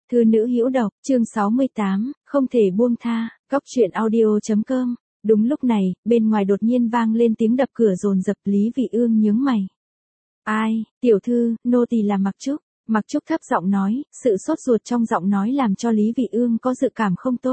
Thư nữ hữu độc, chương 68, không thể buông tha, góc truyện audio.com. Đúng lúc này, bên ngoài đột nhiên vang lên tiếng đập cửa dồn dập. Lý Vị Ương nhướng mày. Ai, tiểu thư, nô tỳ là Mặc Trúc. Mặc Trúc thấp giọng nói, sự sốt ruột trong giọng nói làm cho Lý Vị Ương có dự cảm không tốt.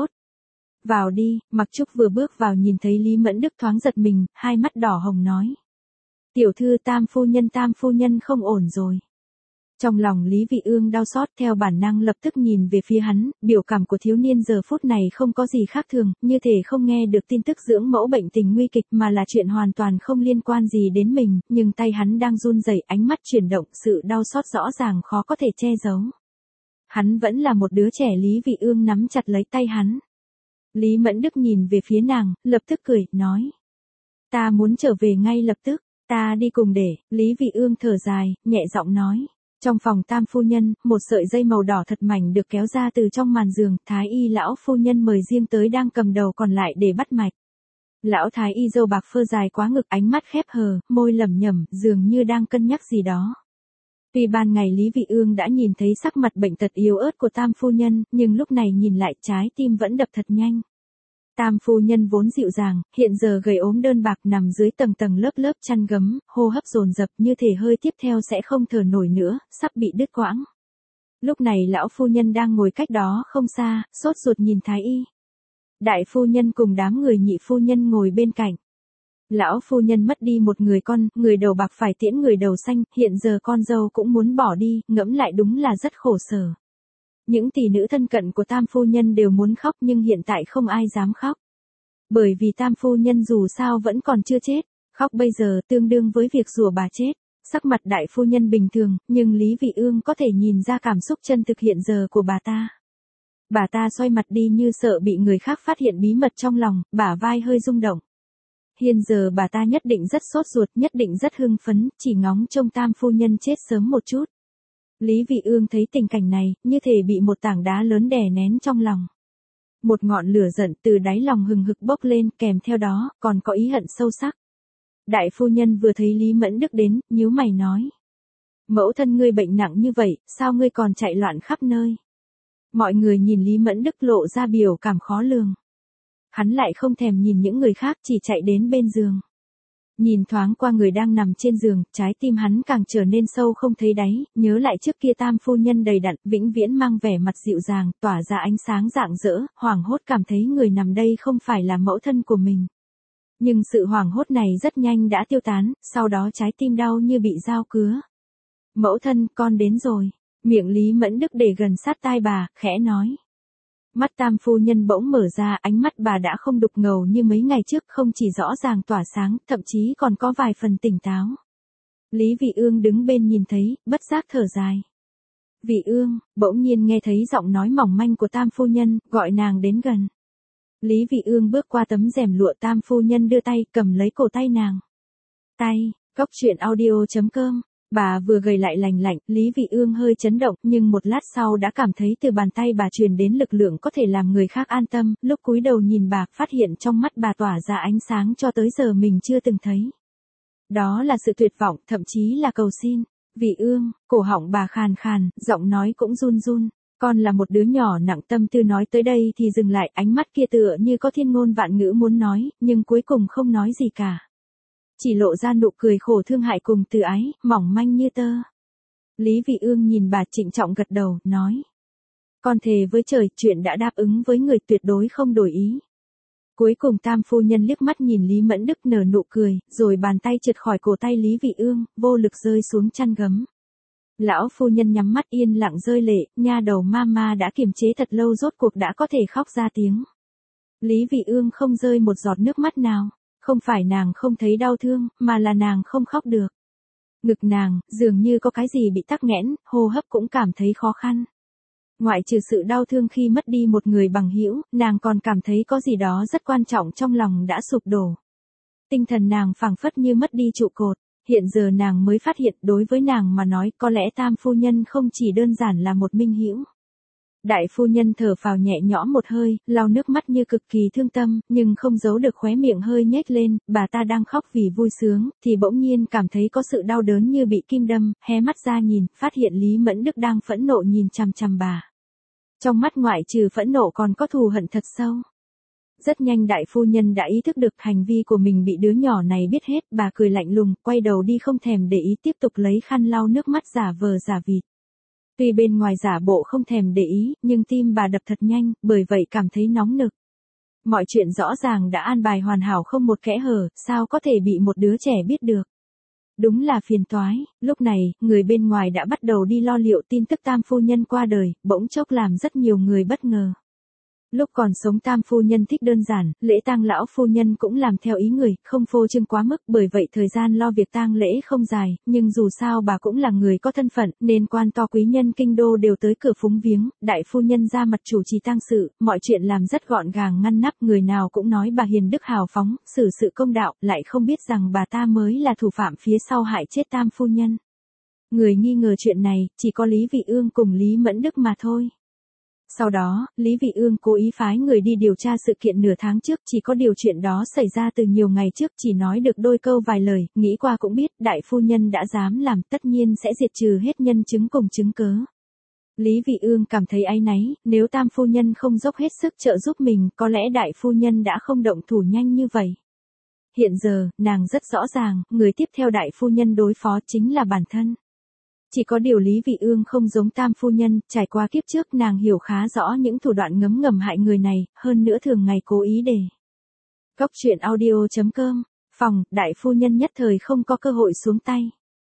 Vào đi. Mặc Trúc vừa bước vào nhìn thấy Lý Mẫn Đức thoáng giật mình, hai mắt đỏ hồng nói. Tiểu thư, tam phu nhân không ổn rồi. Trong lòng Lý Vị Ương đau xót, theo bản năng lập tức nhìn về phía hắn, biểu cảm của thiếu niên giờ phút này không có gì khác thường, như thể không nghe được tin tức dưỡng mẫu bệnh tình nguy kịch mà là chuyện hoàn toàn không liên quan gì đến mình, nhưng tay hắn đang run rẩy, ánh mắt chuyển động, sự đau xót rõ ràng khó có thể che giấu. Hắn vẫn là một đứa trẻ. Lý Vị Ương nắm chặt lấy tay hắn. Lý Mẫn Đức nhìn về phía nàng, lập tức cười, nói. Ta muốn trở về ngay lập tức, ta đi cùng để. Lý Vị Ương thở dài, nhẹ giọng nói. Trong phòng tam phu nhân, một sợi dây màu đỏ thật mảnh được kéo ra từ trong màn giường, thái y lão phu nhân mời riêng tới đang cầm đầu còn lại để bắt mạch. Lão thái y râu bạc phơ dài quá ngực, ánh mắt khép hờ, môi lẩm nhẩm, dường như đang cân nhắc gì đó. Tuy ban ngày Lý Vị Ương đã nhìn thấy sắc mặt bệnh tật yếu ớt của tam phu nhân, nhưng lúc này nhìn lại trái tim vẫn đập thật nhanh. Tam phu nhân vốn dịu dàng, hiện giờ gầy ốm đơn bạc nằm dưới tầng tầng lớp lớp chăn gấm, hô hấp dồn dập như thể hơi tiếp theo sẽ không thở nổi nữa, sắp bị đứt quãng. Lúc này lão phu nhân đang ngồi cách đó không xa, sốt ruột nhìn thái y. Đại phu nhân cùng đám người nhị phu nhân ngồi bên cạnh. Lão phu nhân mất đi một người con, người đầu bạc phải tiễn người đầu xanh, hiện giờ con dâu cũng muốn bỏ đi, ngẫm lại đúng là rất khổ sở. Những tỷ nữ thân cận của tam phu nhân đều muốn khóc nhưng hiện tại không ai dám khóc. Bởi vì tam phu nhân dù sao vẫn còn chưa chết, khóc bây giờ tương đương với việc rủa bà chết. Sắc mặt đại phu nhân bình thường, nhưng Lý Vị Ương có thể nhìn ra cảm xúc chân thực hiện giờ của bà ta. Bà ta xoay mặt đi như sợ bị người khác phát hiện bí mật trong lòng, bả vai hơi rung động. Hiện giờ bà ta nhất định rất sốt ruột, nhất định rất hưng phấn, chỉ ngóng trông tam phu nhân chết sớm một chút. Lý Vị Ương thấy tình cảnh này, như thể bị một tảng đá lớn đè nén trong lòng. Một ngọn lửa giận từ đáy lòng hừng hực bốc lên, kèm theo đó, còn có ý hận sâu sắc. Đại phu nhân vừa thấy Lý Mẫn Đức đến, nhíu mày nói. Mẫu thân ngươi bệnh nặng như vậy, sao ngươi còn chạy loạn khắp nơi? Mọi người nhìn Lý Mẫn Đức lộ ra biểu cảm khó lường. Hắn lại không thèm nhìn những người khác, chỉ chạy đến bên giường. Nhìn thoáng qua người đang nằm trên giường, trái tim hắn càng trở nên sâu không thấy đáy, nhớ lại trước kia tam phu nhân đầy đặn, vĩnh viễn mang vẻ mặt dịu dàng, tỏa ra ánh sáng rạng rỡ, hoảng hốt cảm thấy người nằm đây không phải là mẫu thân của mình. Nhưng sự hoảng hốt này rất nhanh đã tiêu tán, sau đó trái tim đau như bị dao cứa. Mẫu thân, con đến rồi. Miệng Lý Mẫn Đức để gần sát tai bà, khẽ nói. Mắt tam phu nhân bỗng mở ra, ánh mắt bà đã không đục ngầu như mấy ngày trước, không chỉ rõ ràng tỏa sáng, thậm chí còn có vài phần tỉnh táo. Lý Vị Ương đứng bên nhìn thấy, bất giác thở dài. Vị Ương, bỗng nhiên nghe thấy giọng nói mỏng manh của tam phu nhân, gọi nàng đến gần. Lý Vị Ương bước qua tấm rèm lụa, tam phu nhân đưa tay, cầm lấy cổ tay nàng. Góc truyện audio.com. Bà vừa gầy lại lành lạnh, Lý Vị Ương hơi chấn động, nhưng một lát sau đã cảm thấy từ bàn tay bà truyền đến lực lượng có thể làm người khác an tâm, lúc cúi đầu nhìn bà, phát hiện trong mắt bà tỏa ra ánh sáng cho tới giờ mình chưa từng thấy. Đó là sự tuyệt vọng, thậm chí là cầu xin. Vị Ương, cổ họng bà khàn khàn, giọng nói cũng run run. Con là một đứa nhỏ nặng tâm tư, nói tới đây thì dừng lại, ánh mắt kia tựa như có thiên ngôn vạn ngữ muốn nói, nhưng cuối cùng không nói gì cả. Chỉ lộ ra nụ cười khổ thương hại cùng từ ái, mỏng manh như tơ. Lý Vị Ương nhìn bà trịnh trọng gật đầu, nói. Con thề với trời, chuyện đã đáp ứng với người tuyệt đối không đổi ý. Cuối cùng tam phu nhân liếc mắt nhìn Lý Mẫn Đức nở nụ cười, rồi bàn tay trượt khỏi cổ tay Lý Vị Ương, vô lực rơi xuống chăn gấm. Lão phu nhân nhắm mắt yên lặng rơi lệ, nha đầu mama đã kiềm chế thật lâu rốt cuộc đã có thể khóc ra tiếng. Lý Vị Ương không rơi một giọt nước mắt nào. Không phải nàng không thấy đau thương, mà là nàng không khóc được. Ngực nàng, dường như có cái gì bị tắc nghẽn, hô hấp cũng cảm thấy khó khăn. Ngoại trừ sự đau thương khi mất đi một người bằng hữu, nàng còn cảm thấy có gì đó rất quan trọng trong lòng đã sụp đổ. Tinh thần nàng phảng phất như mất đi trụ cột. Hiện giờ nàng mới phát hiện đối với nàng mà nói có lẽ tam phu nhân không chỉ đơn giản là một minh hữu. Đại phu nhân thở phào nhẹ nhõm một hơi, lau nước mắt như cực kỳ thương tâm, nhưng không giấu được khóe miệng hơi nhếch lên, bà ta đang khóc vì vui sướng, thì bỗng nhiên cảm thấy có sự đau đớn như bị kim đâm, hé mắt ra nhìn, phát hiện Lý Mẫn Đức đang phẫn nộ nhìn chằm chằm bà. Trong mắt ngoại trừ phẫn nộ còn có thù hận thật sâu. Rất nhanh đại phu nhân đã ý thức được hành vi của mình bị đứa nhỏ này biết hết, bà cười lạnh lùng, quay đầu đi không thèm để ý tiếp tục lấy khăn lau nước mắt giả vờ giả vịt. Tuy bên ngoài giả bộ không thèm để ý, nhưng tim bà đập thật nhanh, bởi vậy cảm thấy nóng nực. Mọi chuyện rõ ràng đã an bài hoàn hảo không một kẽ hở, sao có thể bị một đứa trẻ biết được. Đúng là phiền toái, lúc này, người bên ngoài đã bắt đầu đi lo liệu tin tức tam phu nhân qua đời, bỗng chốc làm rất nhiều người bất ngờ. Lúc còn sống tam phu nhân thích đơn giản, lễ tang lão phu nhân cũng làm theo ý người, không phô trương quá mức, bởi vậy thời gian lo việc tang lễ không dài, nhưng dù sao bà cũng là người có thân phận, nên quan to quý nhân kinh đô đều tới cửa phúng viếng, đại phu nhân ra mặt chủ trì tang sự, mọi chuyện làm rất gọn gàng ngăn nắp, người nào cũng nói bà hiền đức hào phóng, xử sự công đạo, lại không biết rằng bà ta mới là thủ phạm phía sau hại chết tam phu nhân. Người nghi ngờ chuyện này, chỉ có Lý Vị Ương cùng Lý Mẫn Đức mà thôi. Sau đó, Lý Vị Ương cố ý phái người đi điều tra sự kiện nửa tháng trước, chỉ có điều chuyện đó xảy ra từ nhiều ngày trước, chỉ nói được đôi câu vài lời, nghĩ qua cũng biết, đại phu nhân đã dám làm, tất nhiên sẽ diệt trừ hết nhân chứng cùng chứng cớ. Lý Vị Ương cảm thấy áy náy, nếu tam phu nhân không dốc hết sức trợ giúp mình, có lẽ đại phu nhân đã không động thủ nhanh như vậy. Hiện giờ, nàng rất rõ ràng, người tiếp theo đại phu nhân đối phó chính là bản thân. Chỉ có điều Lý Vị Ương không giống tam phu nhân, trải qua kiếp trước nàng hiểu khá rõ những thủ đoạn ngấm ngầm hại người này, hơn nữa thường ngày cố ý để. Góc truyện audio.com, phòng, đại phu nhân nhất thời không có cơ hội xuống tay.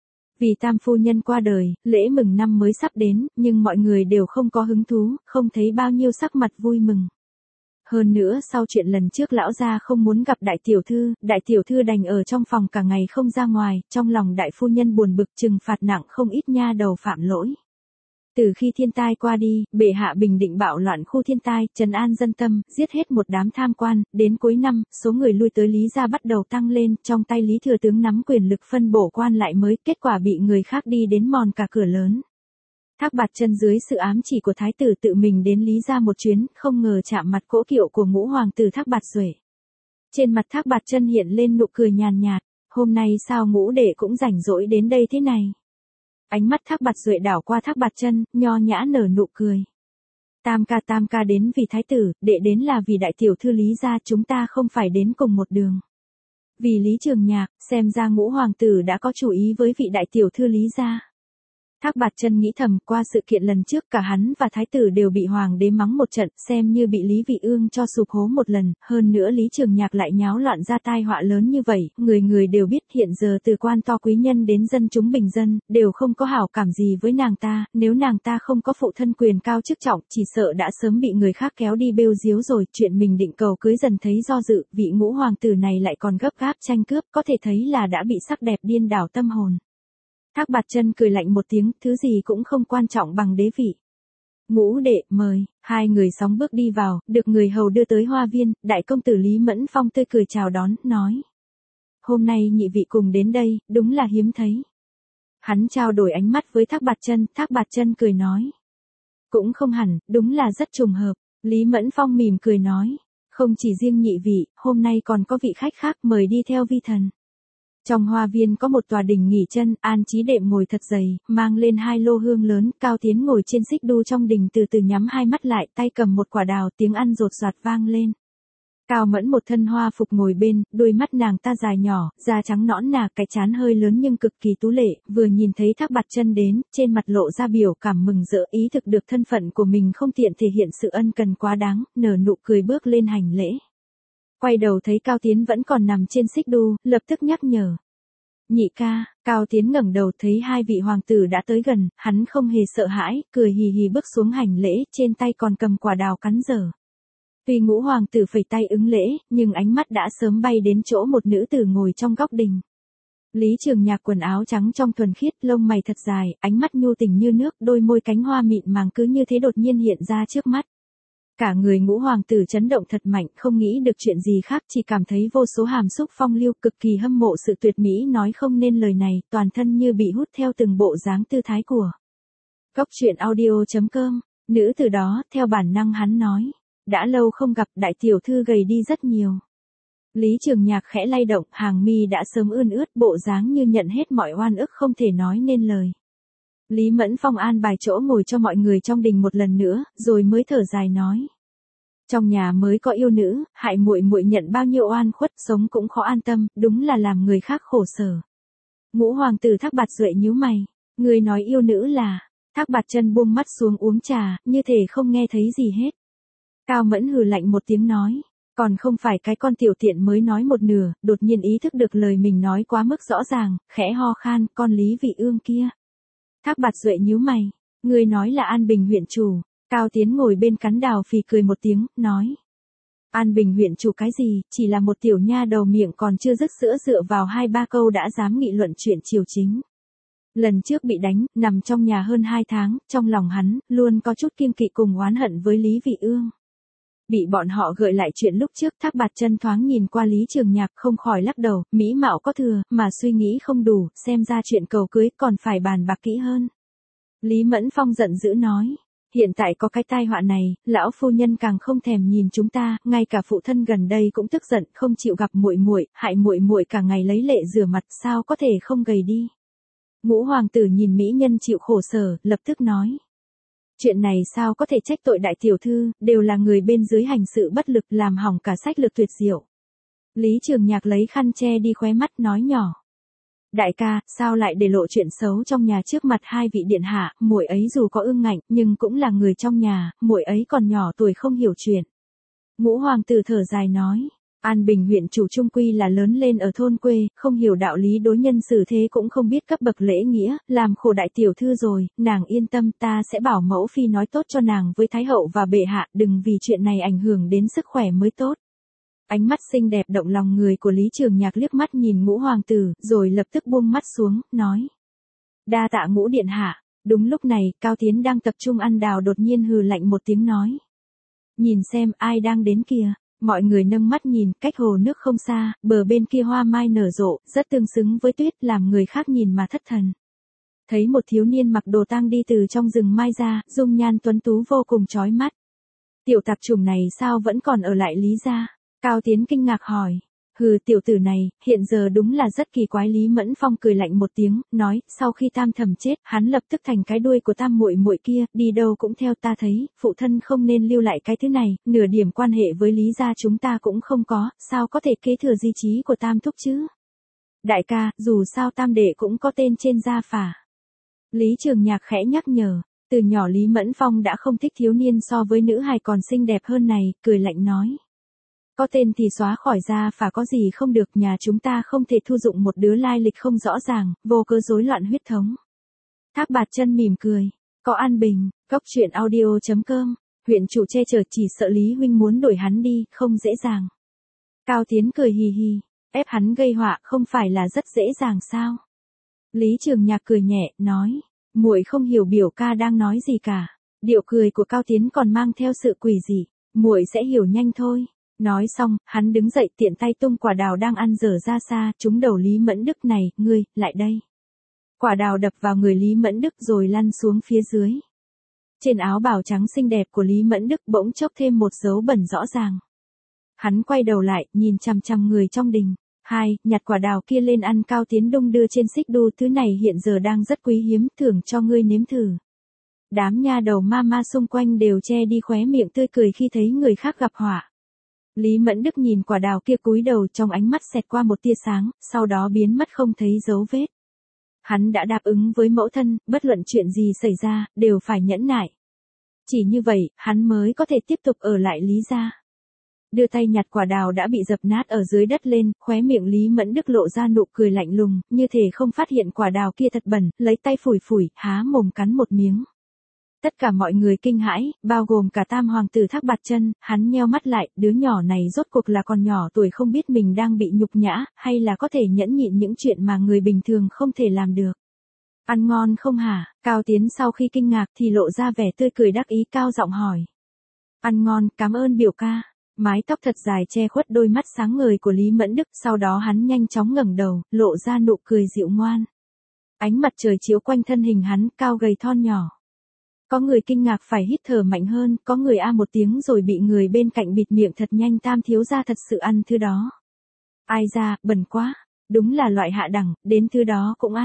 Vì tam phu nhân qua đời, lễ mừng năm mới sắp đến, nhưng mọi người đều không có hứng thú, không thấy bao nhiêu sắc mặt vui mừng. Hơn nữa sau chuyện lần trước lão gia không muốn gặp đại tiểu thư đành ở trong phòng cả ngày không ra ngoài, trong lòng đại phu nhân buồn bực trừng phạt nặng không ít nha đầu phạm lỗi. Từ khi thiên tai qua đi, bệ hạ bình định bạo loạn khu thiên tai, trấn an dân tâm, giết hết một đám tham quan, đến cuối năm, số người lui tới Lý gia bắt đầu tăng lên, trong tay Lý thừa tướng nắm quyền lực phân bổ quan lại mới, kết quả bị người khác đi đến mòn cả cửa lớn. Thác Bạt Chân dưới sự ám chỉ của thái tử tự mình đến Lý gia một chuyến, không ngờ chạm mặt cỗ kiệu của ngũ hoàng tử Thác Bạt Duệ. Trên mặt Thác Bạt Chân hiện lên nụ cười nhàn nhạt, hôm nay sao ngũ đệ cũng rảnh rỗi đến đây thế này. Ánh mắt Thác Bạt Duệ đảo qua Thác Bạt Chân, nho nhã nở nụ cười. Tam ca đến vì thái tử, đệ đến là vì đại tiểu thư Lý gia, chúng ta không phải đến cùng một đường. Vì Lý Trường Nhạc, xem ra ngũ hoàng tử đã có chủ ý với vị đại tiểu thư Lý gia. Thác Bạt Chân nghĩ thầm, qua sự kiện lần trước cả hắn và thái tử đều bị hoàng đế mắng một trận, xem như bị Lý Vị Ương cho sụp hố một lần, hơn nữa Lý Trường Nhạc lại nháo loạn ra tai họa lớn như vậy, người người đều biết hiện giờ từ quan to quý nhân đến dân chúng bình dân, đều không có hảo cảm gì với nàng ta, nếu nàng ta không có phụ thân quyền cao chức trọng, chỉ sợ đã sớm bị người khác kéo đi bêu diếu rồi, chuyện mình định cầu cưới dần thấy do dự, vị ngũ hoàng tử này lại còn gấp gáp tranh cướp, có thể thấy là đã bị sắc đẹp điên đảo tâm hồn. Thác Bạt Chân cười lạnh một tiếng, thứ gì cũng không quan trọng bằng đế vị. Ngũ đệ, mời, hai người sóng bước đi vào, được người hầu đưa tới hoa viên, đại công tử Lý Mẫn Phong tươi cười chào đón, nói. Hôm nay nhị vị cùng đến đây, đúng là hiếm thấy. Hắn trao đổi ánh mắt với Thác Bạt Chân cười nói. Cũng không hẳn, đúng là rất trùng hợp, Lý Mẫn Phong mỉm cười nói. Không chỉ riêng nhị vị, hôm nay còn có vị khách khác mời đi theo vi thần. Trong hoa viên có một tòa đình nghỉ chân, An Chí Đệm ngồi thật dày, mang lên hai lô hương lớn, Cao Tiến ngồi trên xích đu trong đình từ từ nhắm hai mắt lại, tay cầm một quả đào, tiếng ăn rột rạt vang lên. Cao Mẫn một thân hoa phục ngồi bên, đôi mắt nàng ta dài nhỏ, da trắng nõn nà, cái trán hơi lớn nhưng cực kỳ tú lệ, vừa nhìn thấy Thác Bạt Chân đến, trên mặt lộ ra biểu cảm mừng rỡ, ý thức được thân phận của mình không tiện thể hiện sự ân cần quá đáng, nở nụ cười bước lên hành lễ. Quay đầu thấy Cao Tiến vẫn còn nằm trên xích đu, lập tức nhắc nhở. Nhị ca, Cao Tiến ngẩng đầu thấy hai vị hoàng tử đã tới gần, hắn không hề sợ hãi, cười hì hì bước xuống hành lễ, trên tay còn cầm quả đào cắn dở. Tuy ngũ hoàng tử phẩy tay ứng lễ, nhưng ánh mắt đã sớm bay đến chỗ một nữ tử ngồi trong góc đình. Lý Trường Nhạc quần áo trắng trong thuần khiết, lông mày thật dài, ánh mắt nhu tình như nước, đôi môi cánh hoa mịn màng cứ như thế đột nhiên hiện ra trước mắt. Cả người ngũ hoàng tử chấn động thật mạnh, không nghĩ được chuyện gì khác, chỉ cảm thấy vô số hàm xúc phong lưu, cực kỳ hâm mộ sự tuyệt mỹ nói không nên lời này, toàn thân như bị hút theo từng bộ dáng tư thái của. Góc truyện audio.com, nữ từ đó, theo bản năng hắn nói, đã lâu không gặp, đại tiểu thư gầy đi rất nhiều. Lý Trường Nhạc khẽ lay động, hàng mi đã sớm ươn ướt, bộ dáng như nhận hết mọi oan ức không thể nói nên lời. Lý Mẫn Phong an bài chỗ ngồi cho mọi người trong đình một lần nữa, rồi mới thở dài nói. Trong nhà mới có yêu nữ, hại muội muội nhận bao nhiêu oan khuất, sống cũng khó an tâm, đúng là làm người khác khổ sở. Ngũ hoàng tử Thác Bạt Duệ nhíu mày, người nói yêu nữ là, Thác Bạt Chân buông mắt xuống uống trà, như thể không nghe thấy gì hết. Cao Mẫn hừ lạnh một tiếng nói, còn không phải cái con tiểu tiện mới nói một nửa, đột nhiên ý thức được lời mình nói quá mức rõ ràng, khẽ ho khan, con Lý Vị Ương kia. Thác Bạt Duệ nhíu mày, người nói là An Bình huyện chủ. Cao Tiến ngồi bên cắn đào phì cười một tiếng, nói. An Bình huyện chủ cái gì, chỉ là một tiểu nha đầu miệng còn chưa dứt sữa dựa vào 2-3 câu đã dám nghị luận chuyện triều chính. Lần trước bị đánh, nằm trong nhà hơn 2 tháng, trong lòng hắn, luôn có chút kiêng kỵ cùng oán hận với Lý Vị Ương. Bị bọn họ gợi lại chuyện lúc trước, Thác Bạt Chân thoáng nhìn qua Lý Trường Nhạc không khỏi lắc đầu, mỹ mạo có thừa, mà suy nghĩ không đủ, xem ra chuyện cầu cưới còn phải bàn bạc kỹ hơn. Lý Mẫn Phong giận dữ nói. Hiện tại có cái tai họa này, lão phu nhân càng không thèm nhìn chúng ta, ngay cả phụ thân gần đây cũng tức giận, không chịu gặp muội muội, hại muội muội cả ngày lấy lệ rửa mặt, sao có thể không gầy đi. Ngũ hoàng tử nhìn mỹ nhân chịu khổ sở, lập tức nói. Chuyện này sao có thể trách tội đại tiểu thư, đều là người bên dưới hành sự bất lực làm hỏng cả sách lược tuyệt diệu. Lý Trường Nhạc lấy khăn che đi khóe mắt nói nhỏ. Đại ca, sao lại để lộ chuyện xấu trong nhà trước mặt hai vị điện hạ, muội ấy dù có ương ngạnh, nhưng cũng là người trong nhà, muội ấy còn nhỏ tuổi không hiểu chuyện. Ngũ hoàng tử thở dài nói, An Bình huyện chủ trung quy là lớn lên ở thôn quê, không hiểu đạo lý đối nhân xử thế cũng không biết cấp bậc lễ nghĩa, làm khổ đại tiểu thư rồi, nàng yên tâm, ta sẽ bảo mẫu phi nói tốt cho nàng với thái hậu và bệ hạ, đừng vì chuyện này ảnh hưởng đến sức khỏe mới tốt. Ánh mắt xinh đẹp động lòng người của Lý Trường Nhạc liếc mắt nhìn Ngũ hoàng tử, rồi lập tức buông mắt xuống, nói. Đa tạ Ngũ điện hạ. Đúng lúc này, Cao Tiến đang tập trung ăn đào đột nhiên hừ lạnh một tiếng nói. Nhìn xem ai đang đến kìa. Mọi người nâng mắt nhìn, cách hồ nước không xa, bờ bên kia hoa mai nở rộ, rất tương xứng với tuyết, làm người khác nhìn mà thất thần. Thấy một thiếu niên mặc đồ tang đi từ trong rừng mai ra, dung nhan tuấn tú vô cùng chói mắt. Tiểu tạp chủng này sao vẫn còn ở lại Lý gia? Cao Tiến kinh ngạc hỏi. Hừ, tiểu tử này, hiện giờ đúng là rất kỳ quái. Lý Mẫn Phong cười lạnh một tiếng, nói, sau khi Tam thẩm chết, hắn lập tức thành cái đuôi của Tam muội muội kia, đi đâu cũng theo. Ta thấy, phụ thân không nên lưu lại cái thứ này, nửa điểm quan hệ với Lý gia chúng ta cũng không có, sao có thể kế thừa di chí của Tam thúc chứ? Đại ca, dù sao Tam đệ cũng có tên trên gia phả. Lý Trường Nhạc khẽ nhắc nhở, từ nhỏ Lý Mẫn Phong đã không thích thiếu niên so với nữ hài còn xinh đẹp hơn này, cười lạnh nói. Có tên thì xóa khỏi ra phả có gì không được, nhà chúng ta không thể thu dụng một đứa lai lịch không rõ ràng, vô cớ rối loạn huyết thống. Thác Bạt Chân mỉm cười, có An Bình, cốc truyện audio.com, huyện chủ che chở chỉ sợ Lý huynh muốn đổi hắn đi, không dễ dàng. Cao Tiến cười hì hì, ép hắn gây họa không phải là rất dễ dàng sao? Lý Trường Nhạc cười nhẹ, nói, muội không hiểu biểu ca đang nói gì cả. Điệu cười của Cao Tiến còn mang theo sự quỷ dị, muội sẽ hiểu nhanh thôi. Nói xong, hắn đứng dậy tiện tay tung quả đào đang ăn dở ra xa, trúng đầu Lý Mẫn Đức. Này, ngươi, lại đây. Quả đào đập vào người Lý Mẫn Đức rồi lăn xuống phía dưới. Trên áo bào trắng xinh đẹp của Lý Mẫn Đức bỗng chốc thêm một dấu bẩn rõ ràng. Hắn quay đầu lại, nhìn chằm chằm người trong đình. Nhặt quả đào kia lên ăn. Cao Tiến đung đưa trên xích đu, thứ này hiện giờ đang rất quý hiếm, thưởng cho ngươi nếm thử. Đám nha đầu ma xung quanh đều che đi khóe miệng tươi cười khi thấy người khác gặp họa. Lý Mẫn Đức nhìn quả đào kia cúi đầu, trong ánh mắt xẹt qua một tia sáng, sau đó biến mất không thấy dấu vết. Hắn đã đáp ứng với mẫu thân, bất luận chuyện gì xảy ra, đều phải nhẫn nại. Chỉ như vậy, hắn mới có thể tiếp tục ở lại Lý gia. Đưa tay nhặt quả đào đã bị dập nát ở dưới đất lên, khóe miệng Lý Mẫn Đức lộ ra nụ cười lạnh lùng, như thể không phát hiện quả đào kia thật bẩn, lấy tay phủi phủi, há mồm cắn một miếng. Tất cả mọi người kinh hãi, bao gồm cả Tam hoàng tử Thác Bạt Chân. Hắn nheo mắt lại, đứa nhỏ này rốt cuộc là còn nhỏ tuổi không biết mình đang bị nhục nhã, hay là có thể nhẫn nhịn những chuyện mà người bình thường không thể làm được. Ăn ngon không hả? Cao Tiến sau khi kinh ngạc thì lộ ra vẻ tươi cười đắc ý, cao giọng hỏi. Ăn ngon, cảm ơn biểu ca. Mái tóc thật dài che khuất đôi mắt sáng ngời của Lý Mẫn Đức, sau đó hắn nhanh chóng ngẩng đầu, lộ ra nụ cười dịu ngoan. Ánh mặt trời chiếu quanh thân hình hắn, cao gầy thon nhỏ. Có người kinh ngạc phải hít thở mạnh hơn, có người a một tiếng rồi bị người bên cạnh bịt miệng thật nhanh. Tam thiếu gia thật sự ăn thứ đó. Ai ra, bẩn quá, đúng là loại hạ đẳng, đến thứ đó cũng ăn.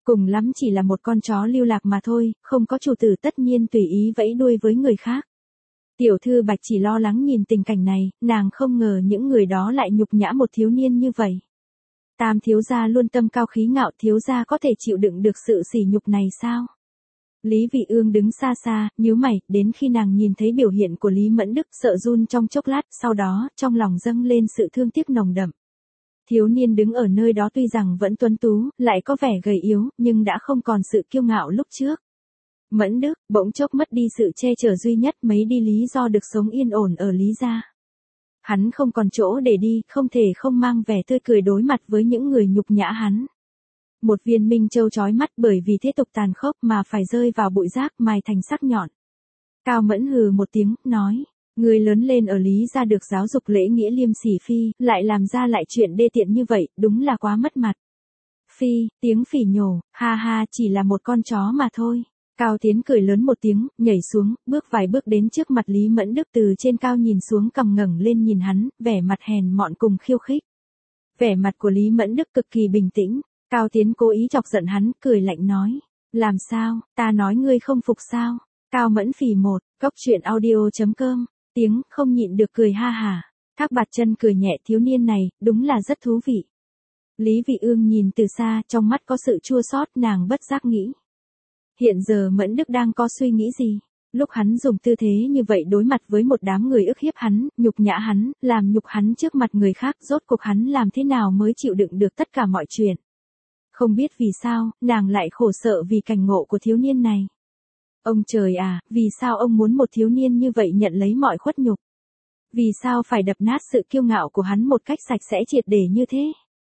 Cùng lắm chỉ là một con chó lưu lạc mà thôi, không có chủ tử tất nhiên tùy ý vẫy đuôi với người khác. Tiểu thư Bạch chỉ lo lắng nhìn tình cảnh này, nàng không ngờ những người đó lại nhục nhã một thiếu niên như vậy. Tam thiếu gia luôn tâm cao khí ngạo, thiếu gia có thể chịu đựng được sự sỉ nhục này sao? Lý Vị Ương đứng xa xa, nhíu mày, đến khi nàng nhìn thấy biểu hiện của Lý Mẫn Đức sợ run trong chốc lát, sau đó, trong lòng dâng lên sự thương tiếc nồng đậm. Thiếu niên đứng ở nơi đó tuy rằng vẫn tuấn tú, lại có vẻ gầy yếu, nhưng đã không còn sự kiêu ngạo lúc trước. Mẫn Đức, bỗng chốc mất đi sự che chở duy nhất mấy đi lý do được sống yên ổn ở Lý gia. Hắn không còn chỗ để đi, không thể không mang vẻ tươi cười đối mặt với những người nhục nhã hắn. Một viên minh châu chói mắt bởi vì thế tục tàn khốc mà phải rơi vào bụi rác mài thành sắc nhọn. Cao Mẫn hừ một tiếng, nói, người lớn lên ở Lý gia được giáo dục lễ nghĩa liêm sỉ phi, lại làm ra lại chuyện đê tiện như vậy, đúng là quá mất mặt. Phi, tiếng phỉ nhổ, ha ha, chỉ là một con chó mà thôi. Cao Tiến cười lớn một tiếng, nhảy xuống, bước vài bước đến trước mặt Lý Mẫn Đức từ trên cao nhìn xuống cằm ngẩng lên nhìn hắn, vẻ mặt hèn mọn cùng khiêu khích. Vẻ mặt của Lý Mẫn Đức cực kỳ bình tĩnh, Cao Tiến cố ý chọc giận hắn, cười lạnh nói, làm sao, ta nói ngươi không phục sao? Cao Mẫn phỉ một, góc truyện audio.com, tiếng không nhịn được cười ha hả. Thác Bạt Chân cười nhẹ, thiếu niên này, đúng là rất thú vị. Lý Vị Ương nhìn từ xa, trong mắt có sự chua xót, nàng bất giác nghĩ. Hiện giờ Mẫn Đức đang có suy nghĩ gì? Lúc hắn dùng tư thế như vậy đối mặt với một đám người ức hiếp hắn, nhục nhã hắn, làm nhục hắn trước mặt người khác, rốt cuộc hắn làm thế nào mới chịu đựng được tất cả mọi chuyện? Không biết vì sao, nàng lại khổ sợ vì cảnh ngộ của thiếu niên này. Ông trời à, vì sao ông muốn một thiếu niên như vậy nhận lấy mọi khuất nhục? Vì sao phải đập nát sự kiêu ngạo của hắn một cách sạch sẽ triệt để như thế?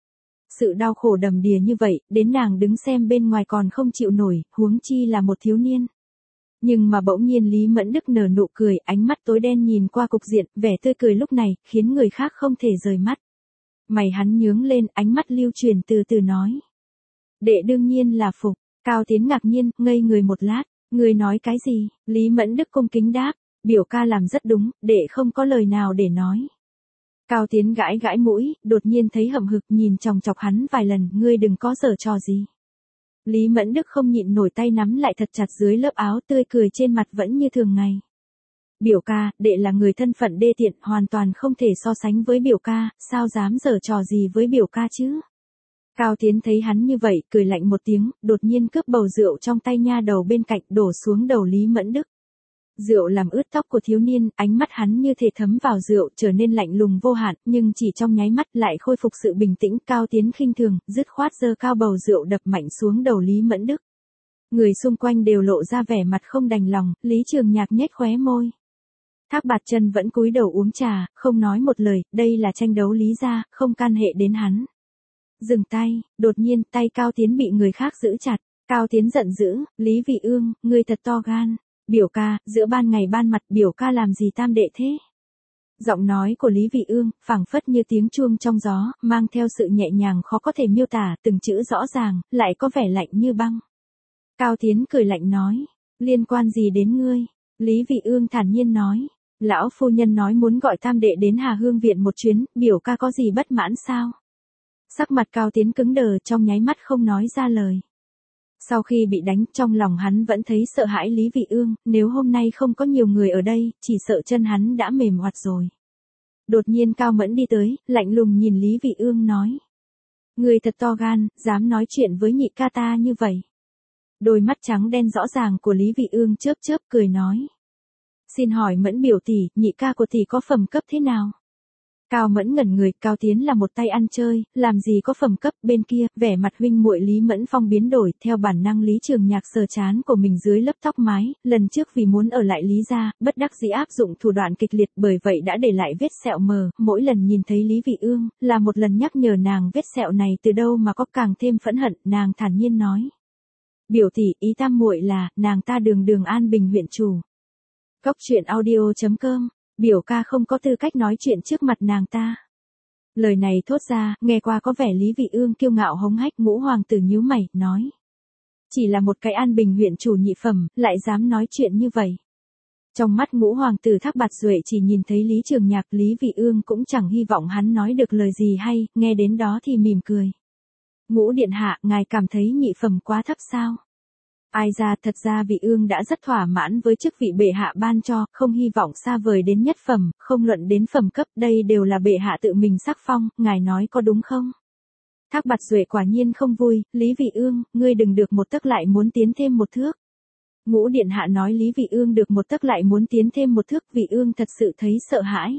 Sự đau khổ đầm đìa như vậy, đến nàng đứng xem bên ngoài còn không chịu nổi, huống chi là một thiếu niên. Nhưng mà bỗng nhiên Lý Mẫn Đức nở nụ cười, ánh mắt tối đen nhìn qua cục diện, vẻ tươi cười lúc này, khiến người khác không thể rời mắt. Mày hắn nhướng lên, ánh mắt lưu truyền từ từ nói. Đệ đương nhiên là phục. Cao Tiến ngạc nhiên, ngây người một lát. Người nói cái gì? Lý Mẫn Đức cung kính đáp. Biểu ca làm rất đúng, đệ không có lời nào để nói. Cao Tiến gãi gãi mũi, đột nhiên thấy hậm hực nhìn chòng chọc hắn vài lần, ngươi đừng có giở trò gì. Lý Mẫn Đức không nhịn nổi tay nắm lại thật chặt dưới lớp áo, tươi cười trên mặt vẫn như thường ngày. Biểu ca, đệ là người thân phận đê tiện, hoàn toàn không thể so sánh với biểu ca, sao dám giở trò gì với biểu ca chứ? Cao Tiến thấy hắn như vậy, cười lạnh một tiếng, đột nhiên cướp bầu rượu trong tay nha đầu bên cạnh đổ xuống đầu Lý Mẫn Đức. Rượu làm ướt tóc của thiếu niên, ánh mắt hắn như thể thấm vào rượu, trở nên lạnh lùng vô hạn, nhưng chỉ trong nháy mắt lại khôi phục sự bình tĩnh. Cao Tiến khinh thường, dứt khoát giơ cao bầu rượu đập mạnh xuống đầu Lý Mẫn Đức. Người xung quanh đều lộ ra vẻ mặt không đành lòng, Lý Trường Nhạc nhếch khóe môi. Thác Bạt Chân vẫn cúi đầu uống trà, không nói một lời, đây là tranh đấu Lý gia, không can hệ đến hắn. Dừng tay, đột nhiên tay Cao Tiến bị người khác giữ chặt. Cao Tiến giận dữ, Lý Vị Ương, ngươi thật to gan. Biểu ca, giữa ban ngày ban mặt biểu ca làm gì tam đệ thế? Giọng nói của Lý Vị Ương, phảng phất như tiếng chuông trong gió, mang theo sự nhẹ nhàng khó có thể miêu tả, từng chữ rõ ràng, lại có vẻ lạnh như băng. Cao Tiến cười lạnh nói, liên quan gì đến ngươi? Lý Vị Ương thản nhiên nói, lão phu nhân nói muốn gọi tam đệ đến Hà Hương viện một chuyến, biểu ca có gì bất mãn sao? Sắc mặt Cao Tiến cứng đờ, trong nháy mắt không nói ra lời. Sau khi bị đánh, trong lòng hắn vẫn thấy sợ hãi Lý Vị Ương, nếu hôm nay không có nhiều người ở đây, chỉ sợ chân hắn đã mềm oặt rồi. Đột nhiên Cao Mẫn đi tới, lạnh lùng nhìn Lý Vị Ương nói. Người thật to gan, dám nói chuyện với nhị ca ta như vậy. Đôi mắt trắng đen rõ ràng của Lý Vị Ương chớp chớp cười nói. Xin hỏi Mẫn biểu tỷ, nhị ca của tỷ có phẩm cấp thế nào? Cao Mẫn ngẩn người, Cao Tiến là một tay ăn chơi, làm gì có phẩm cấp, bên kia, vẻ mặt huynh muội Lý Mẫn Phong biến đổi, theo bản năng Lý Trường Nhạc sờ trán của mình dưới lớp tóc mái, lần trước vì muốn ở lại Lý gia, bất đắc dĩ áp dụng thủ đoạn kịch liệt, bởi vậy đã để lại vết sẹo mờ, mỗi lần nhìn thấy Lý Vị Ương, là một lần nhắc nhở nàng vết sẹo này từ đâu mà có càng thêm phẫn hận, nàng thản nhiên nói. Biểu tỷ, ý tam muội là, nàng ta đường An Bình huyện chủ. Góc truyện audio.com. Biểu ca không có tư cách nói chuyện trước mặt nàng ta. Lời này thốt ra, nghe qua có vẻ Lý Vị Ương kiêu ngạo hống hách. Ngũ hoàng tử nhíu mày, nói. Chỉ là một cái An Bình huyện chủ nhị phẩm, lại dám nói chuyện như vậy. Trong mắt Ngũ hoàng tử Thác Bạt Duệ chỉ nhìn thấy Lý Trường Nhạc, Lý Vị Ương cũng chẳng hy vọng hắn nói được lời gì hay, nghe đến đó thì mỉm cười. Ngũ điện hạ, ngài cảm thấy nhị phẩm quá thấp sao? Ai ra, thật ra vị ương đã rất thỏa mãn với chức vị bệ hạ ban cho, không hy vọng xa vời đến nhất phẩm, không luận đến phẩm cấp, đây đều là bệ hạ tự mình sắc phong, ngài nói có đúng không? Thác Bạt Duệ quả nhiên không vui, Lý vị ương, ngươi đừng được một tấc lại muốn tiến thêm một thước. Ngũ điện hạ nói Lý vị ương được một tấc lại muốn tiến thêm một thước, vị ương thật sự thấy sợ hãi.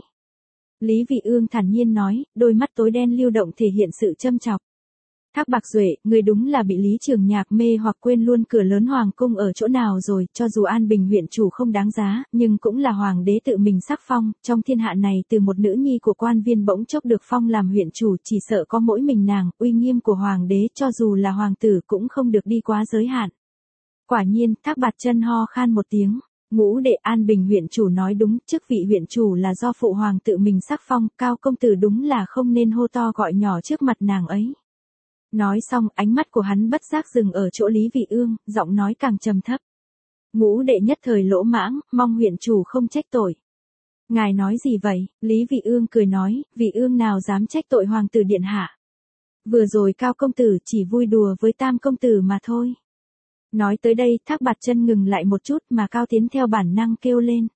Lý vị ương thản nhiên nói, đôi mắt tối đen lưu động thể hiện sự châm chọc. Thác Bạt Duệ, người đúng là bị Lý Trường Nhạc mê hoặc quên luôn cửa lớn hoàng cung ở chỗ nào rồi, cho dù An Bình huyện chủ không đáng giá, nhưng cũng là hoàng đế tự mình sắc phong, trong thiên hạ này từ một nữ nhi của quan viên bỗng chốc được phong làm huyện chủ, chỉ sợ có mỗi mình nàng, uy nghiêm của hoàng đế cho dù là hoàng tử cũng không được đi quá giới hạn. Quả nhiên, Thác Bạt Chân ho khan một tiếng. Ngũ đệ, An Bình huyện chủ nói đúng, chức vị huyện chủ là do phụ hoàng tự mình sắc phong, Cao công tử đúng là không nên hô to gọi nhỏ trước mặt nàng ấy. Nói xong, ánh mắt của hắn bất giác dừng ở chỗ Lý vị ương, giọng nói càng trầm thấp. Ngũ đệ nhất thời lỗ mãng, mong huyện chủ không trách tội. Ngài nói gì vậy? Lý vị ương cười nói, vị ương nào dám trách tội hoàng tử điện hạ. Vừa rồi Cao công tử chỉ vui đùa với Tam công tử mà thôi. Nói tới đây, Thác Bạt Chân ngừng lại một chút mà Cao Tiến theo bản năng kêu lên.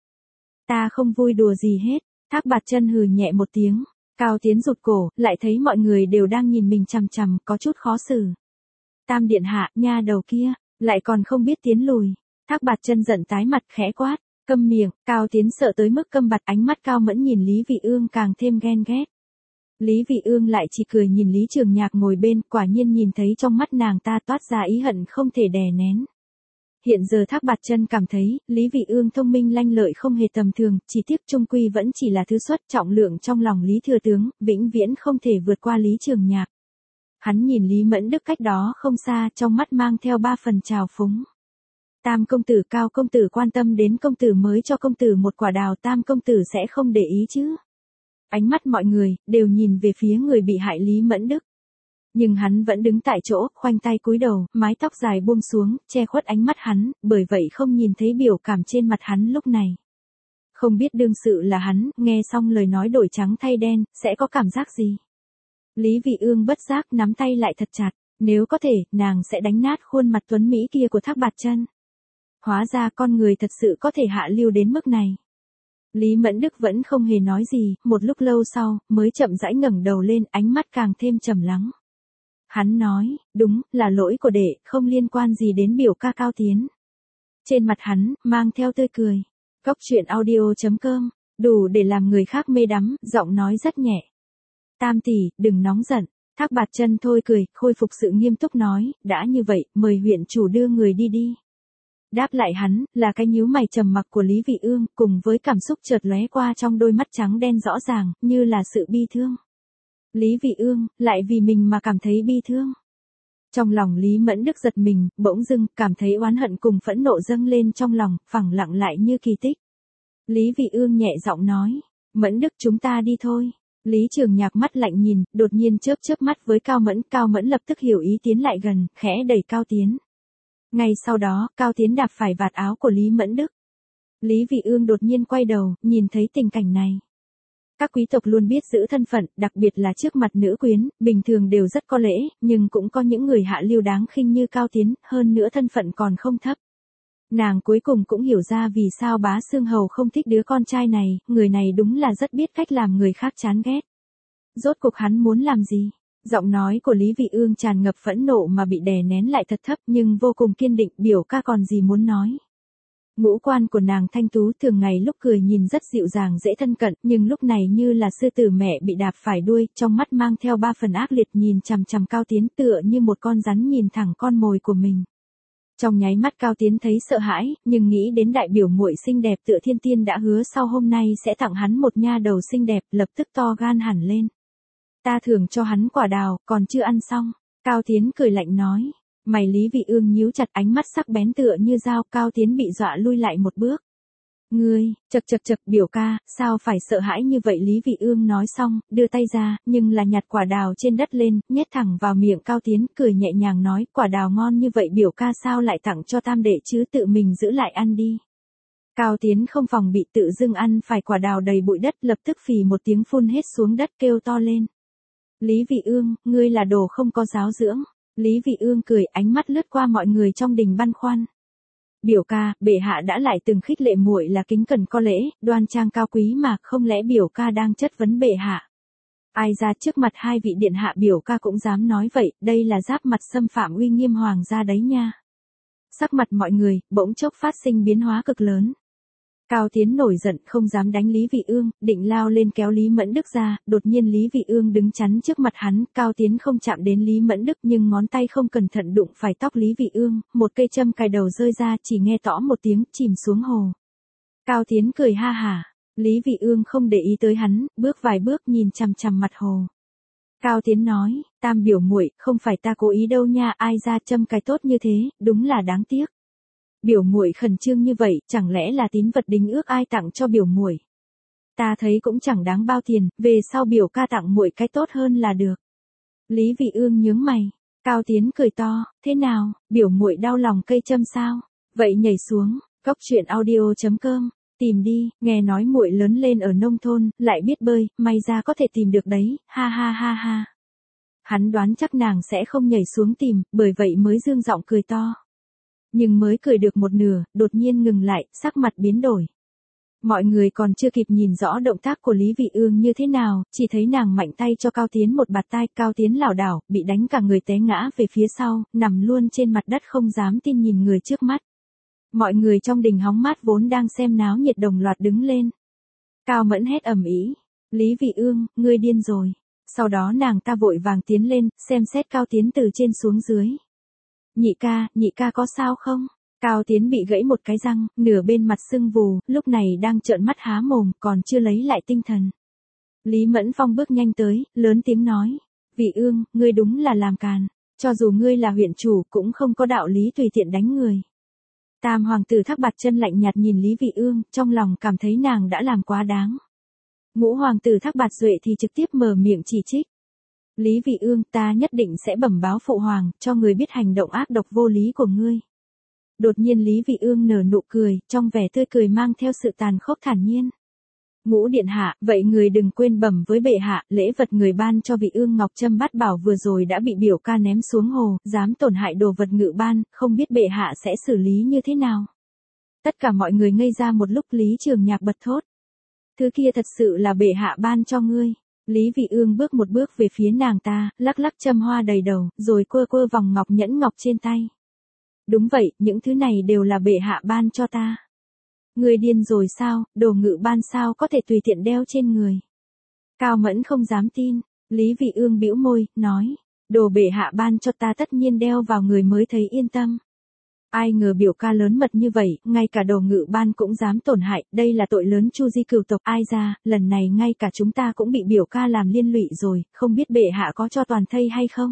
Ta không vui đùa gì hết. Thác Bạt Chân hừ nhẹ một tiếng. Cao Tiến rụt cổ, lại thấy mọi người đều đang nhìn mình chằm chằm, có chút khó xử. Tam điện hạ, nha đầu kia, lại còn không biết tiến lùi. Thác Bạt Chân giận tái mặt khẽ quát, câm miệng. Cao Tiến sợ tới mức câm bặt, ánh mắt Cao Mẫn nhìn Lý vị ương càng thêm ghen ghét. Lý vị ương lại chỉ cười nhìn Lý Trường Nhạc ngồi bên, quả nhiên nhìn thấy trong mắt nàng ta toát ra ý hận không thể đè nén. Hiện giờ Thác Bạt Chân cảm thấy, Lý vị ương thông minh lanh lợi không hề tầm thường, chỉ tiếc trung quy vẫn chỉ là thứ xuất trọng lượng trong lòng Lý thừa tướng, vĩnh viễn không thể vượt qua Lý Trường Nhạc. Hắn nhìn Lý Mẫn Đức cách đó không xa, trong mắt mang theo 3 phần trào phúng. Tam công tử, Cao công tử quan tâm đến công tử mới cho công tử một quả đào, Tam công tử sẽ không để ý chứ? Ánh mắt mọi người đều nhìn về phía người bị hại Lý Mẫn Đức. Nhưng hắn vẫn đứng tại chỗ, khoanh tay cúi đầu, mái tóc dài buông xuống, che khuất ánh mắt hắn, bởi vậy không nhìn thấy biểu cảm trên mặt hắn lúc này. Không biết đương sự là hắn, nghe xong lời nói đổi trắng thay đen, sẽ có cảm giác gì? Lý vị ương bất giác nắm tay lại thật chặt, nếu có thể, nàng sẽ đánh nát khuôn mặt tuấn mỹ kia của Thác Bạt Chân. Hóa ra con người thật sự có thể hạ lưu đến mức này. Lý Mẫn Đức vẫn không hề nói gì, một lúc lâu sau, mới chậm rãi ngẩng đầu lên, ánh mắt càng thêm trầm lắng. Hắn nói, đúng, là lỗi của đệ, không liên quan gì đến biểu ca Cao Tiến. Trên mặt hắn, mang theo tươi cười. Cóc truyện audio.com, đủ để làm người khác mê đắm, giọng nói rất nhẹ. Tam tỷ, đừng nóng giận. Thác Bạt Chân thôi cười, khôi phục sự nghiêm túc nói, đã như vậy, mời huyện chủ đưa người đi đi. Đáp lại hắn, là cái nhíu mày trầm mặc của Lý vị ương, cùng với cảm xúc chợt lóe qua trong đôi mắt trắng đen rõ ràng, như là sự bi thương. Lý vị ương, lại vì mình mà cảm thấy bi thương. Trong lòng Lý Mẫn Đức giật mình, bỗng dưng, cảm thấy oán hận cùng phẫn nộ dâng lên trong lòng, phẳng lặng lại như kỳ tích. Lý vị ương nhẹ giọng nói, Mẫn Đức chúng ta đi thôi. Lý Trường Nhạc mắt lạnh nhìn, đột nhiên chớp chớp mắt với Cao Mẫn lập tức hiểu ý tiến lại gần, khẽ đẩy Cao Tiến. Ngay sau đó, Cao Tiến đạp phải vạt áo của Lý Mẫn Đức. Lý vị ương đột nhiên quay đầu, nhìn thấy tình cảnh này. Các quý tộc luôn biết giữ thân phận, đặc biệt là trước mặt nữ quyến, bình thường đều rất có lễ, nhưng cũng có những người hạ lưu đáng khinh như Cao Tiến, hơn nữa thân phận còn không thấp. Nàng cuối cùng cũng hiểu ra vì sao Bá Xương Hầu không thích đứa con trai này, người này đúng là rất biết cách làm người khác chán ghét. Rốt cuộc hắn muốn làm gì? Giọng nói của Lý vị ương tràn ngập phẫn nộ mà bị đè nén lại thật thấp nhưng vô cùng kiên định, biểu ca còn gì muốn nói. Ngũ quan của nàng thanh tú, thường ngày lúc cười nhìn rất dịu dàng dễ thân cận, nhưng lúc này như là sư tử mẹ bị đạp phải đuôi, trong mắt mang theo 3 phần ác liệt, nhìn chằm chằm Cao Tiến tựa như một con rắn nhìn thẳng con mồi của mình. Trong nháy mắt Cao Tiến thấy sợ hãi, nhưng nghĩ đến đại biểu muội xinh đẹp tựa thiên tiên đã hứa sau hôm nay sẽ tặng hắn một nha đầu xinh đẹp, lập tức to gan hẳn lên. Ta thưởng cho hắn quả đào, còn chưa ăn xong. Cao Tiến cười lạnh nói. Mày Lý vị ương nhíu chặt, ánh mắt sắc bén tựa như dao, Cao Tiến bị dọa lui lại một bước. Ngươi, chật, biểu ca, sao phải sợ hãi như vậy? Lý vị ương nói xong, đưa tay ra, nhưng là nhặt quả đào trên đất lên, nhét thẳng vào miệng Cao Tiến, cười nhẹ nhàng nói, quả đào ngon như vậy biểu ca sao lại tặng cho tam đệ chứ, tự mình giữ lại ăn đi. Cao Tiến không phòng bị tự dưng ăn phải quả đào đầy bụi đất, lập tức phì một tiếng phun hết xuống đất kêu to lên. Lý Vị Ương, ngươi là đồ không có giáo dưỡng. Lý Vị Ương cười, ánh mắt lướt qua mọi người trong đình băn khoăn. Biểu ca, bệ hạ đã lại từng khích lệ muội là kính cẩn có lễ, đoan trang cao quý mà, không lẽ biểu ca đang chất vấn bệ hạ? Ai ra trước mặt hai vị điện hạ biểu ca cũng dám nói vậy, đây là giáp mặt xâm phạm uy nghiêm hoàng gia đấy nha. Sắc mặt mọi người, bỗng chốc phát sinh biến hóa cực lớn. Cao Tiến nổi giận không dám đánh Lý Vị Ương, định lao lên kéo Lý Mẫn Đức ra, đột nhiên Lý Vị Ương đứng chắn trước mặt hắn, Cao Tiến không chạm đến Lý Mẫn Đức nhưng ngón tay không cẩn thận đụng phải tóc Lý Vị Ương, một cây châm cài đầu rơi ra chỉ nghe tõ một tiếng chìm xuống hồ. Cao Tiến cười ha hả, Lý Vị Ương không để ý tới hắn, bước vài bước nhìn chằm chằm mặt hồ. Cao Tiến nói, Tam biểu muội, không phải ta cố ý đâu nha, ai ra châm cài tốt như thế, đúng là đáng tiếc. Biểu muội khẩn trương như vậy, chẳng lẽ là tín vật đính ước ai tặng cho biểu muội? Ta thấy cũng chẳng đáng bao tiền, về sau biểu ca tặng muội cái tốt hơn là được. Lý Vị Ương nhướng mày, Cao Tiến cười to, thế nào, biểu muội đau lòng cây châm sao? Vậy nhảy xuống, cóc truyện audio.com, tìm đi, nghe nói muội lớn lên ở nông thôn, lại biết bơi, may ra có thể tìm được đấy, ha ha ha ha. Hắn đoán chắc nàng sẽ không nhảy xuống tìm, bởi vậy mới dương giọng cười to. Nhưng mới cười được một nửa, đột nhiên ngừng lại, sắc mặt biến đổi. Mọi người còn chưa kịp nhìn rõ động tác của Lý Vị Ương như thế nào, chỉ thấy nàng mạnh tay cho Cao Tiến một bạt tai, Cao Tiến lảo đảo, bị đánh cả người té ngã về phía sau, nằm luôn trên mặt đất không dám tin nhìn người trước mắt. Mọi người trong đình hóng mát vốn đang xem náo nhiệt đồng loạt đứng lên. Cao Mẫn hét ầm ĩ, Lý Vị Ương, ngươi điên rồi. Sau đó nàng ta vội vàng tiến lên, xem xét Cao Tiến từ trên xuống dưới. Nhị ca có sao không? Cao Tiến bị gãy một cái răng, nửa bên mặt sưng vù, lúc này đang trợn mắt há mồm, còn chưa lấy lại tinh thần. Lý Mẫn Phong bước nhanh tới, lớn tiếng nói. Vị Ương, ngươi đúng là làm càn. Cho dù ngươi là huyện chủ, cũng không có đạo lý tùy tiện đánh người. Tam hoàng tử Thác Bạt Chân lạnh nhạt nhìn Lý Vị Ương, trong lòng cảm thấy nàng đã làm quá đáng. Ngũ hoàng tử Thác Bạt Duệ thì trực tiếp mở miệng chỉ trích. Lý Vị Ương, ta nhất định sẽ bẩm báo phụ hoàng, cho người biết hành động ác độc vô lý của ngươi. Đột nhiên Lý Vị Ương nở nụ cười, trong vẻ tươi cười mang theo sự tàn khốc thản nhiên. Ngũ điện hạ, vậy người đừng quên bẩm với bệ hạ, lễ vật người ban cho Vị Ương Ngọc Trâm Bát Bảo vừa rồi đã bị biểu ca ném xuống hồ, dám tổn hại đồ vật ngự ban, không biết bệ hạ sẽ xử lý như thế nào. Tất cả mọi người ngây ra một lúc, Lý Trường Nhạc bật thốt. Thứ kia thật sự là bệ hạ ban cho ngươi. Lý Vị Ương bước một bước về phía nàng ta, lắc lắc châm hoa đầy đầu, rồi quơ quơ vòng ngọc nhẫn ngọc trên tay. Đúng vậy, những thứ này đều là bệ hạ ban cho ta. Ngươi điên rồi sao, đồ ngự ban sao có thể tùy tiện đeo trên người. Cao Mẫn không dám tin, Lý Vị Ương bĩu môi, nói, đồ bệ hạ ban cho ta tất nhiên đeo vào người mới thấy yên tâm. Ai ngờ biểu ca lớn mật như vậy, ngay cả đồ ngự ban cũng dám tổn hại, đây là tội lớn chu di cửu tộc. Ai ra, lần này ngay cả chúng ta cũng bị biểu ca làm liên lụy rồi, không biết bệ hạ có cho toàn thây hay không.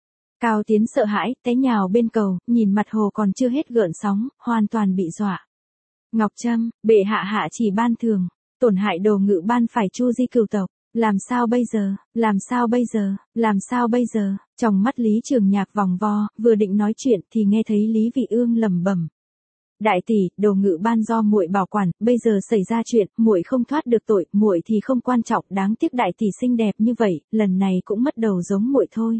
Cao Tiến sợ hãi, té nhào bên cầu, nhìn mặt hồ còn chưa hết gợn sóng, hoàn toàn bị dọa. Ngọc Trâm, bệ hạ hạ chỉ ban thường, tổn hại đồ ngự ban phải chu di cửu tộc. Làm sao bây giờ, làm sao bây giờ, làm sao bây giờ, trong mắt Lý Trường Nhạc vòng vo, vừa định nói chuyện thì nghe thấy Lý Vị Ương lẩm bẩm. Đại tỷ, đồ ngự ban do muội bảo quản, bây giờ xảy ra chuyện, muội không thoát được tội, muội thì không quan trọng, đáng tiếc đại tỷ xinh đẹp như vậy, lần này cũng mất đầu giống muội thôi.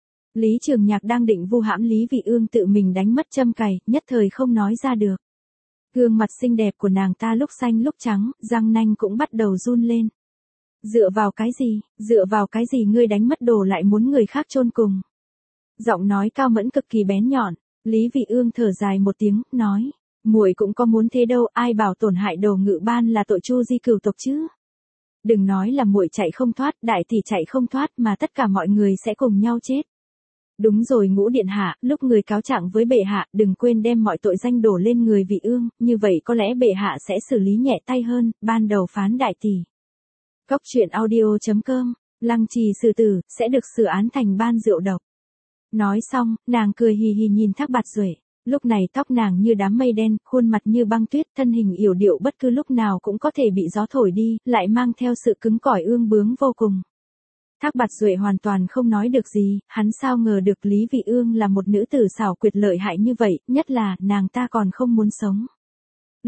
Lý Trường Nhạc đang định vu hãm Lý Vị Ương tự mình đánh mất châm cài, nhất thời không nói ra được. Gương mặt xinh đẹp của nàng ta lúc xanh lúc trắng, răng nanh cũng bắt đầu run lên. Dựa vào cái gì ngươi đánh mất đồ lại muốn người khác chôn cùng. Giọng nói Cao Mẫn cực kỳ bén nhọn, Lý Vị Ương thở dài một tiếng, nói, muội cũng có muốn thế đâu, ai bảo tổn hại đồ ngự ban là tội chu di cửu tộc chứ. Đừng nói là muội chạy không thoát, đại tỷ chạy không thoát mà tất cả mọi người sẽ cùng nhau chết. Đúng rồi Ngũ điện hạ, lúc người cáo trạng với bệ hạ, đừng quên đem mọi tội danh đổ lên người Vị Ương, như vậy có lẽ bệ hạ sẽ xử lý nhẹ tay hơn, ban đầu phán đại tỷ. Cóc truyện audio.com, Lăng Trì xử tử, sẽ được xử án thành ban rượu độc. Nói xong, nàng cười hì hì nhìn Thác Bạt Duệ, lúc này tóc nàng như đám mây đen, khuôn mặt như băng tuyết, thân hình yểu điệu bất cứ lúc nào cũng có thể bị gió thổi đi, lại mang theo sự cứng cỏi ương bướng vô cùng. Thác Bạt Duệ hoàn toàn không nói được gì, hắn sao ngờ được Lý Vị Ương là một nữ tử xảo quyệt lợi hại như vậy, nhất là, nàng ta còn không muốn sống.